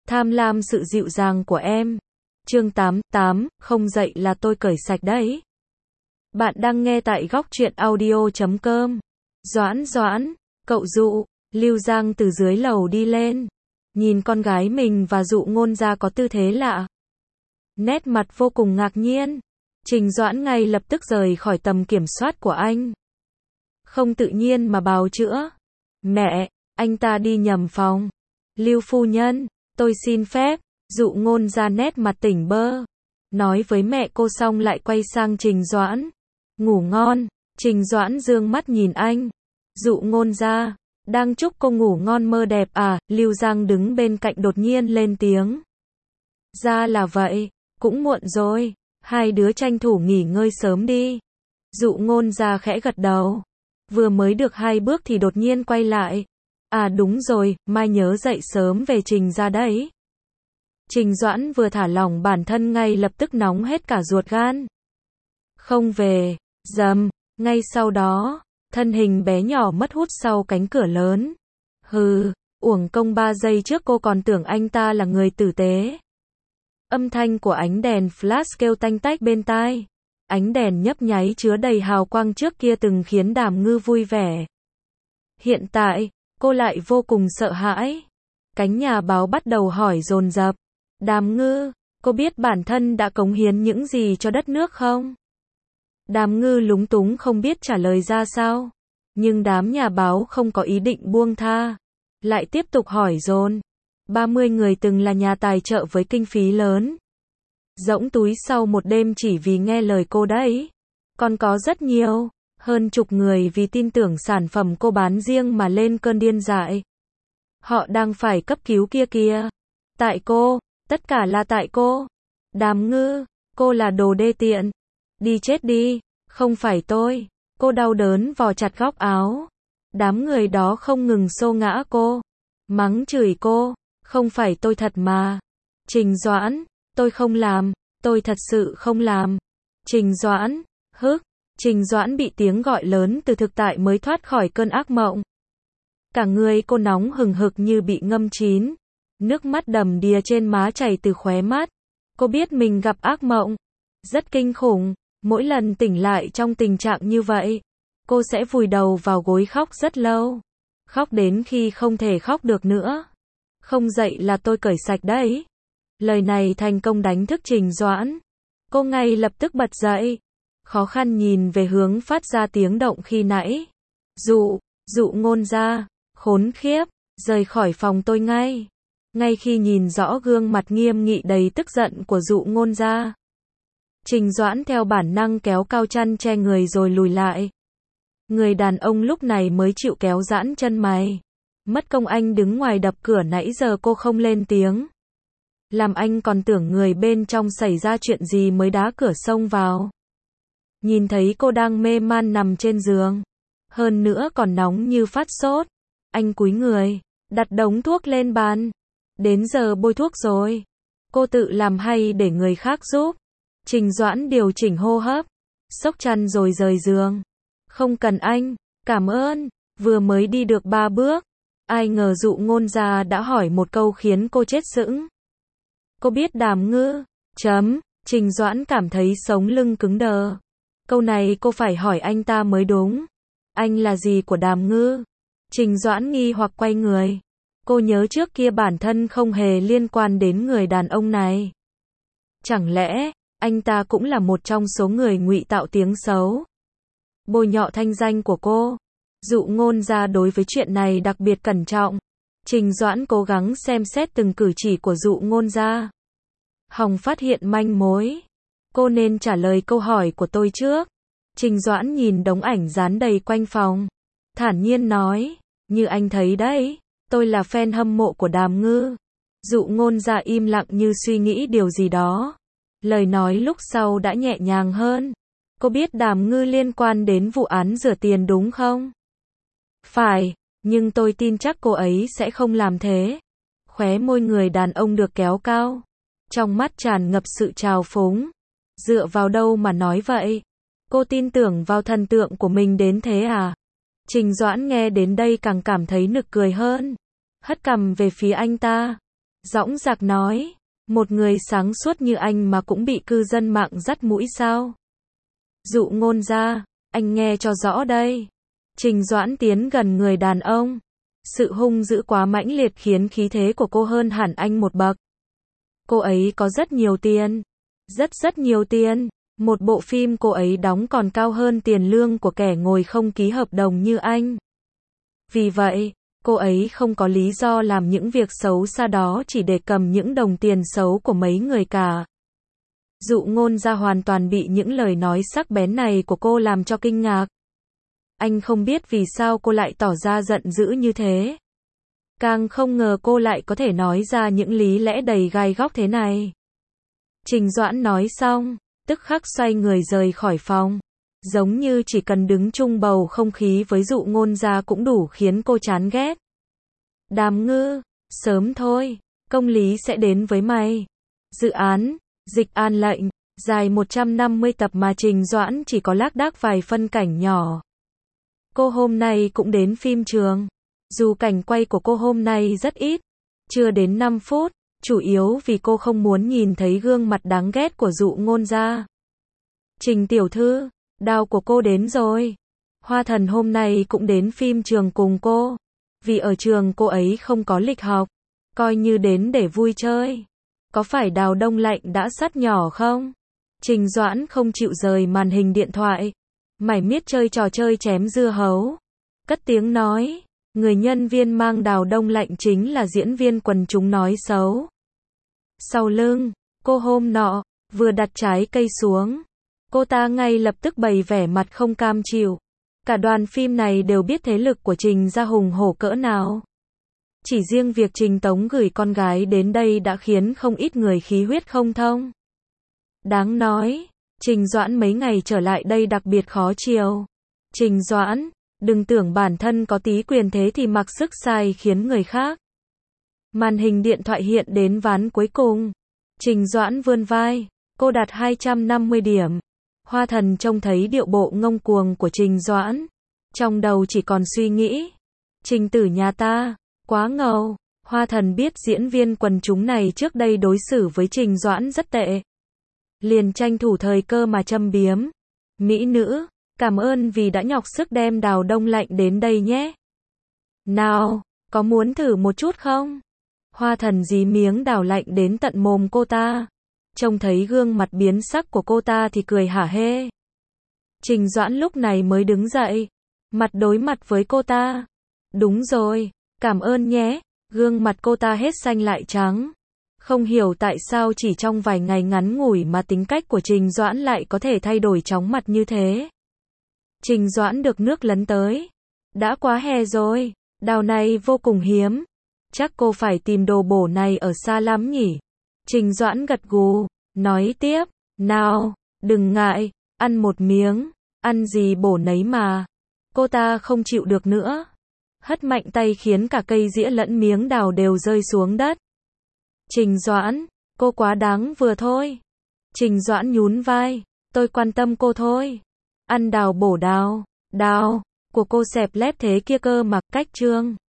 tham lam sự dịu dàng của em. Chương 88, không dậy là tôi cởi sạch đấy. Bạn đang nghe tại góc truyện audio.com. Doãn, cậu Dụ. Lưu Giang từ dưới lầu đi lên. Nhìn con gái mình và Dụ Ngôn ra có tư thế lạ. Nét mặt vô cùng ngạc nhiên. Trình Doãn ngay lập tức rời khỏi tầm kiểm soát của anh. Không tự nhiên mà bào chữa. Mẹ, anh ta đi nhầm phòng. Lưu phu nhân, tôi xin phép. Dụ Ngôn ra nét mặt tỉnh bơ. Nói với mẹ cô xong lại quay sang Trình Doãn. Ngủ ngon. Trình Doãn dương mắt nhìn anh. Dụ Ngôn ra. Đang chúc cô ngủ ngon mơ đẹp à? Lưu Giang đứng bên cạnh đột nhiên lên tiếng. Ra là vậy. Cũng muộn rồi. Hai đứa tranh thủ nghỉ ngơi sớm đi. Dụ Ngôn ra khẽ gật đầu. Vừa mới được 2 bước thì đột nhiên quay lại. À đúng rồi, mai nhớ dậy sớm về Trình ra đấy. Trình Doãn vừa thả lỏng bản thân ngay lập tức nóng hết cả ruột gan. Không về, dầm, ngay sau đó, thân hình bé nhỏ mất hút sau cánh cửa lớn. Hừ, uổng công 3 giây trước cô còn tưởng anh ta là người tử tế. Âm thanh của ánh đèn flash kêu tanh tách bên tai. Ánh đèn nhấp nháy chứa đầy hào quang trước kia từng khiến Đàm Ngư vui vẻ. Hiện tại, cô lại vô cùng sợ hãi. Cánh nhà báo bắt đầu hỏi dồn dập. Đàm Ngư, cô biết bản thân đã cống hiến những gì cho đất nước không? Đàm Ngư lúng túng không biết trả lời ra sao. Nhưng đám nhà báo không có ý định buông tha. Lại tiếp tục hỏi dồn. 30 người từng là nhà tài trợ với kinh phí lớn. Rỗng túi sau một đêm chỉ vì nghe lời cô đấy. Còn có rất nhiều, hơn chục người vì tin tưởng sản phẩm cô bán riêng mà lên cơn điên dại. Họ đang phải cấp cứu kia kìa. Tại cô, tất cả là tại cô. Đàm Ngư, cô là đồ đê tiện. Đi chết đi, không phải tôi. Cô đau đớn vò chặt góc áo. Đám người đó không ngừng xô ngã cô. Mắng chửi cô, không phải tôi thật mà. Trình Doãn, tôi không làm, tôi thật sự không làm. Trình Doãn, Trình Doãn bị tiếng gọi lớn từ thực tại mới thoát khỏi cơn ác mộng. Cả người cô nóng hừng hực như bị ngâm chín. Nước mắt đầm đìa trên má chảy từ khóe mắt. Cô biết mình gặp ác mộng. Rất kinh khủng. Mỗi lần tỉnh lại trong tình trạng như vậy, cô sẽ vùi đầu vào gối khóc rất lâu. Khóc đến khi không thể khóc được nữa. Không dậy là tôi cởi sạch đấy. Lời này thành công đánh thức Trình Doãn. Cô ngay lập tức bật dậy. Khó khăn nhìn về hướng phát ra tiếng động khi nãy. Dụ Ngôn ra. Khốn khiếp. Rời khỏi phòng tôi ngay. Ngay khi nhìn rõ gương mặt nghiêm nghị đầy tức giận của Dụ Ngôn ra. Trình Doãn theo bản năng kéo cao chăn che người rồi lùi lại. Người đàn ông lúc này mới chịu kéo giãn chân mày. Mất công anh đứng ngoài đập cửa nãy giờ cô không lên tiếng. Làm anh còn tưởng người bên trong xảy ra chuyện gì mới đá cửa xông vào. Nhìn thấy cô đang mê man nằm trên giường. Hơn nữa còn nóng như phát sốt. Anh cúi người, đặt đống thuốc lên bàn. Đến giờ bôi thuốc rồi. Cô tự làm hay để người khác giúp? Trình Doãn điều chỉnh hô hấp. Xốc chăn rồi rời giường. Không cần anh, cảm ơn. Vừa mới đi được 3 bước. Ai ngờ Dụ Ngôn ra đã hỏi một câu khiến cô chết sững. Cô biết Đàm Ngư? Trình Doãn cảm thấy sống lưng cứng đờ. Câu này cô phải hỏi anh ta mới đúng. Anh là gì của Đàm Ngư? Trình Doãn nghi hoặc quay người. Cô nhớ trước kia bản thân không hề liên quan đến người đàn ông này. Chẳng lẽ, anh ta cũng là một trong số người ngụy tạo tiếng xấu? Bôi nhọ thanh danh của cô. Dụ Ngôn ra đối với chuyện này đặc biệt cẩn trọng. Trình Doãn cố gắng xem xét từng cử chỉ của Dụ Ngôn ra. Hòng phát hiện manh mối. Cô nên trả lời câu hỏi của tôi trước. Trình Doãn nhìn đống ảnh dán đầy quanh phòng. Thản nhiên nói, như anh thấy đấy, tôi là fan hâm mộ của Đàm Ngư. Dụ Ngôn ra im lặng như suy nghĩ điều gì đó. Lời nói lúc sau đã nhẹ nhàng hơn. Cô biết Đàm Ngư liên quan đến vụ án rửa tiền đúng không? Phải, nhưng tôi tin chắc cô ấy sẽ không làm thế. Khóe môi người đàn ông được kéo cao. Trong mắt tràn ngập sự trào phúng. Dựa vào đâu mà nói vậy? Cô tin tưởng vào thần tượng của mình đến thế à? Trình Doãn nghe đến đây càng cảm thấy nực cười hơn. Hất cằm về phía anh ta. Dõng dạc nói, một người sáng suốt như anh mà cũng bị cư dân mạng dắt mũi sao? Dụ Ngôn ra, anh nghe cho rõ đây. Trình Doãn tiến gần người đàn ông. Sự hung dữ quá mãnh liệt khiến khí thế của cô hơn hẳn anh một bậc. Cô ấy có rất nhiều tiền. Rất nhiều tiền. Một bộ phim cô ấy đóng còn cao hơn tiền lương của kẻ ngồi không ký hợp đồng như anh. Vì vậy, cô ấy không có lý do làm những việc xấu xa đó chỉ để cầm những đồng tiền xấu của mấy người cả. Dụ Ngôn ra hoàn toàn bị những lời nói sắc bén này của cô làm cho kinh ngạc. Anh không biết vì sao cô lại tỏ ra giận dữ như thế. Càng không ngờ cô lại có thể nói ra những lý lẽ đầy gai góc thế này. Trình Doãn nói xong, tức khắc xoay người rời khỏi phòng. Giống như chỉ cần đứng chung bầu không khí với Dụ Ngôn ra cũng đủ khiến cô chán ghét. Đàm Ngư, sớm thôi, công lý sẽ đến với mày. Dự án, Dịch An lệnh, dài 150 tập mà Trình Doãn chỉ có lác đác vài phân cảnh nhỏ. Cô hôm nay cũng đến phim trường. Dù cảnh quay của cô hôm nay rất ít, chưa đến 5 phút, chủ yếu vì cô không muốn nhìn thấy gương mặt đáng ghét của Dụ Ngôn ra. Trình tiểu thư, đào của cô đến rồi. Hoa Thần hôm nay cũng đến phim trường cùng cô. Vì ở trường cô ấy không có lịch học, coi như đến để vui chơi. Có phải Đào đông lạnh đã sắt nhỏ không? Trình Doãn không chịu rời màn hình điện thoại. Mải miết chơi trò chơi chém dưa hấu. Cất tiếng nói, người nhân viên mang Đào đông lạnh chính là diễn viên quần chúng nói xấu. Sau lưng, cô hôm nọ, vừa đặt trái cây xuống. Cô ta ngay lập tức bày vẻ mặt không cam chịu. Cả đoàn phim này đều biết thế lực của Trình gia hùng hổ cỡ nào. Chỉ riêng việc Trình Tống gửi con gái đến đây đã khiến không ít người khí huyết không thông. Đáng nói, Trình Doãn mấy ngày trở lại đây đặc biệt khó chiều. Trình Doãn, đừng tưởng bản thân có tí quyền thế thì mặc sức sai khiến người khác. Màn hình điện thoại hiện đến ván cuối cùng. Trình Doãn vươn vai, cô đạt 250 điểm. Hoa Thần trông thấy điệu bộ ngông cuồng của Trình Doãn. Trong đầu chỉ còn suy nghĩ. Trình tử nhà ta, quá ngầu. Hoa Thần biết diễn viên quần chúng này trước đây đối xử với Trình Doãn rất tệ. Liền tranh thủ thời cơ mà châm biếm. Mỹ nữ, cảm ơn vì đã nhọc sức đem Đào đông lạnh đến đây nhé. Nào, có muốn thử một chút không? Hoa Thần dí miếng đào lạnh đến tận mồm cô ta. Trông thấy gương mặt biến sắc của cô ta thì cười hả hê. Trình Doãn lúc này mới đứng dậy, mặt đối mặt với cô ta. Đúng rồi, cảm ơn nhé. Gương mặt cô ta hết xanh lại trắng. Không hiểu tại sao chỉ trong vài ngày ngắn ngủi mà tính cách của Trình Doãn lại có thể thay đổi chóng mặt như thế. Trình Doãn được nước lấn tới. Đã quá hè rồi, đào này vô cùng hiếm. Chắc cô phải tìm đồ bổ này ở xa lắm nhỉ? Trình Doãn gật gù, nói tiếp, nào, đừng ngại, ăn một miếng, ăn gì bổ nấy mà. Cô ta không chịu được nữa. Hất mạnh tay khiến cả cây dĩa lẫn miếng đào đều rơi xuống đất. Trình Doãn, cô quá đáng vừa thôi. Trình Doãn nhún vai, tôi quan tâm cô thôi. Ăn đào bổ đào, đào của cô xẹp lép thế kia cơ mà. Cách chương